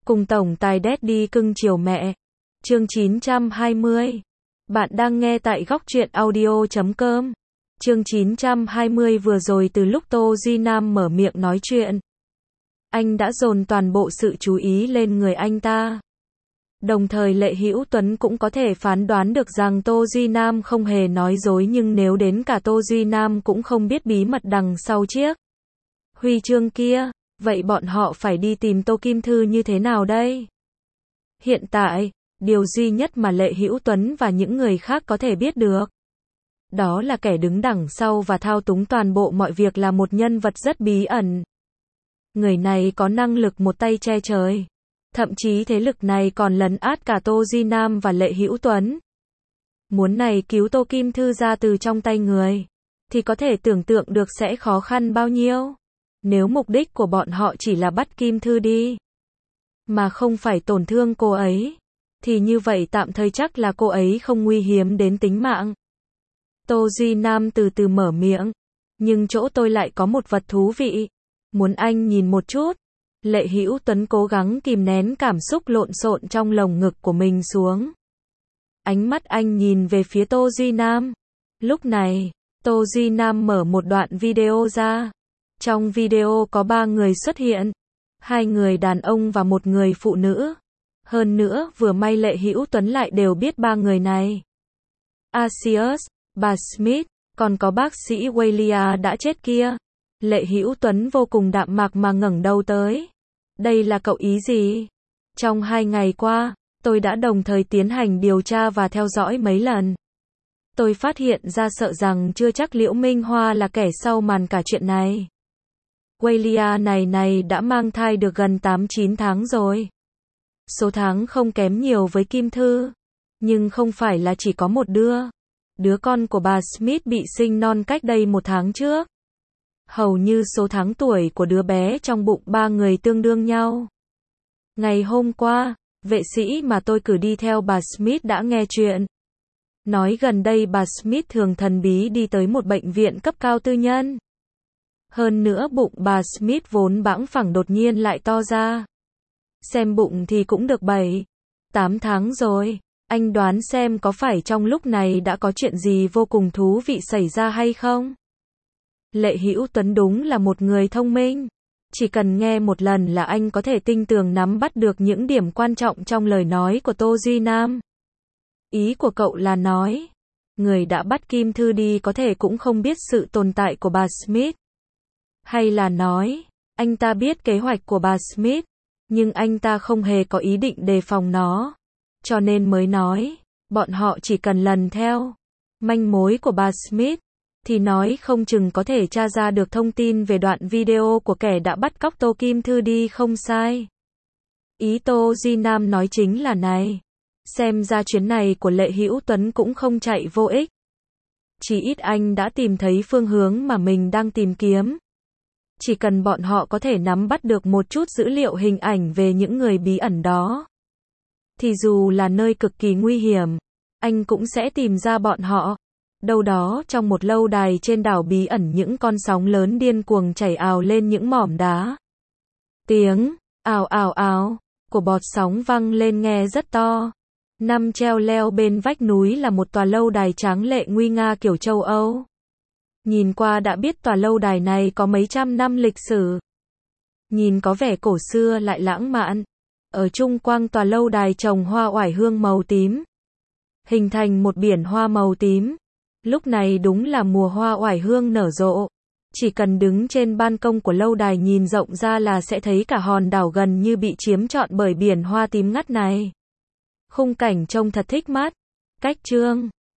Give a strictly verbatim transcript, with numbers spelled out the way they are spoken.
Cùng tổng tài Daddy cưng chiều mẹ. Chương chín trăm hai mươi. Bạn đang nghe tại góc truyện audio chấm com. Chương chín trăm hai mươi vừa rồi từ lúc Tô Duy Nam mở miệng nói chuyện, anh đã dồn toàn bộ sự chú ý lên người anh ta. Đồng thời Lệ Hữu Tuấn cũng có thể phán đoán được rằng Tô Duy Nam không hề nói dối, nhưng nếu đến cả Tô Duy Nam cũng không biết bí mật đằng sau chiếc huy chương kia, vậy bọn họ phải đi tìm Tô Kim Thư như thế nào đây? Hiện tại, điều duy nhất mà Lệ Hữu Tuấn và những người khác có thể biết được, đó là kẻ đứng đằng sau và thao túng toàn bộ mọi việc là một nhân vật rất bí ẩn. Người này có năng lực một tay che trời. Thậm chí thế lực này còn lấn át cả Tô Duy Nam và Lệ Hữu Tuấn. Muốn này cứu Tô Kim Thư ra từ trong tay người, thì có thể tưởng tượng được sẽ khó khăn bao nhiêu. Nếu mục đích của bọn họ chỉ là bắt Kim Thư đi, mà không phải tổn thương cô ấy, thì như vậy tạm thời chắc là cô ấy không nguy hiểm đến tính mạng. Tô Duy Nam từ từ mở miệng. Nhưng chỗ tôi lại có một vật thú vị. Muốn anh nhìn một chút. Lệ Hữu Tuấn cố gắng kìm nén cảm xúc lộn xộn trong lồng ngực của mình xuống. Ánh mắt anh nhìn về phía Tô Duy Nam. Lúc này, Tô Duy Nam mở một đoạn video ra. Trong video có ba người xuất hiện. Hai người đàn ông và một người phụ nữ. Hơn nữa, vừa may Lệ Hữu Tuấn lại đều biết ba người này. Asius, bà Smith, còn có bác sĩ Waylia đã chết kia. Lệ Hữu Tuấn vô cùng đạm mạc mà ngẩng đầu tới. Đây là cậu ý gì? Trong hai ngày qua, tôi đã đồng thời tiến hành điều tra và theo dõi mấy lần. Tôi phát hiện ra sợ rằng chưa chắc Liễu Minh Hoa là kẻ sau màn cả chuyện này. Waylia này này đã mang thai được gần tám chín tháng rồi. Số tháng không kém nhiều với Kim Thư. Nhưng không phải là chỉ có một đứa. Đứa con của bà Smith bị sinh non cách đây một tháng trước. Hầu như số tháng tuổi của đứa bé trong bụng ba người tương đương nhau. Ngày hôm qua, vệ sĩ mà tôi cử đi theo bà Smith đã nghe chuyện. Nói gần đây bà Smith thường thần bí đi tới một bệnh viện cấp cao tư nhân. Hơn nữa bụng bà Smith vốn bẵng phẳng đột nhiên lại to ra. Xem bụng thì cũng được bảy, tám tháng rồi. Anh đoán xem có phải trong lúc này đã có chuyện gì vô cùng thú vị xảy ra hay không? Lệ Hữu Tuấn đúng là một người thông minh. Chỉ cần nghe một lần là anh có thể tinh tường nắm bắt được những điểm quan trọng trong lời nói của Tô Duy Nam. Ý của cậu là nói, người đã bắt Kim Thư đi có thể cũng không biết sự tồn tại của bà Smith. Hay là nói, anh ta biết kế hoạch của bà Smith, nhưng anh ta không hề có ý định đề phòng nó. Cho nên mới nói, bọn họ chỉ cần lần theo manh mối của bà Smith, thì nói không chừng có thể tra ra được thông tin về đoạn video của kẻ đã bắt cóc Tô Kim Thư đi không sai. Ý Tô Duy Nam nói chính là này. Xem ra chuyến này của Lệ Hữu Tuấn cũng không chạy vô ích. Chỉ ít anh đã tìm thấy phương hướng mà mình đang tìm kiếm. Chỉ cần bọn họ có thể nắm bắt được một chút dữ liệu hình ảnh về những người bí ẩn đó, thì dù là nơi cực kỳ nguy hiểm, anh cũng sẽ tìm ra bọn họ. Đâu đó trong một lâu đài trên đảo bí ẩn, những con sóng lớn điên cuồng chảy ào lên những mỏm đá. Tiếng ào ào ào của bọt sóng vang lên nghe rất to. Nằm treo leo bên vách núi là một tòa lâu đài tráng lệ nguy nga kiểu châu Âu. Nhìn qua đã biết tòa lâu đài này có mấy trăm năm lịch sử. Nhìn có vẻ cổ xưa lại lãng mạn. Ở trung quanh tòa lâu đài trồng hoa oải hương màu tím, hình thành một biển hoa màu tím. Lúc này đúng là mùa hoa oải hương nở rộ. Chỉ cần đứng trên ban công của lâu đài nhìn rộng ra là sẽ thấy cả hòn đảo gần như bị chiếm trọn bởi biển hoa tím ngắt này. Khung cảnh trông thật thích mắt. Cách chương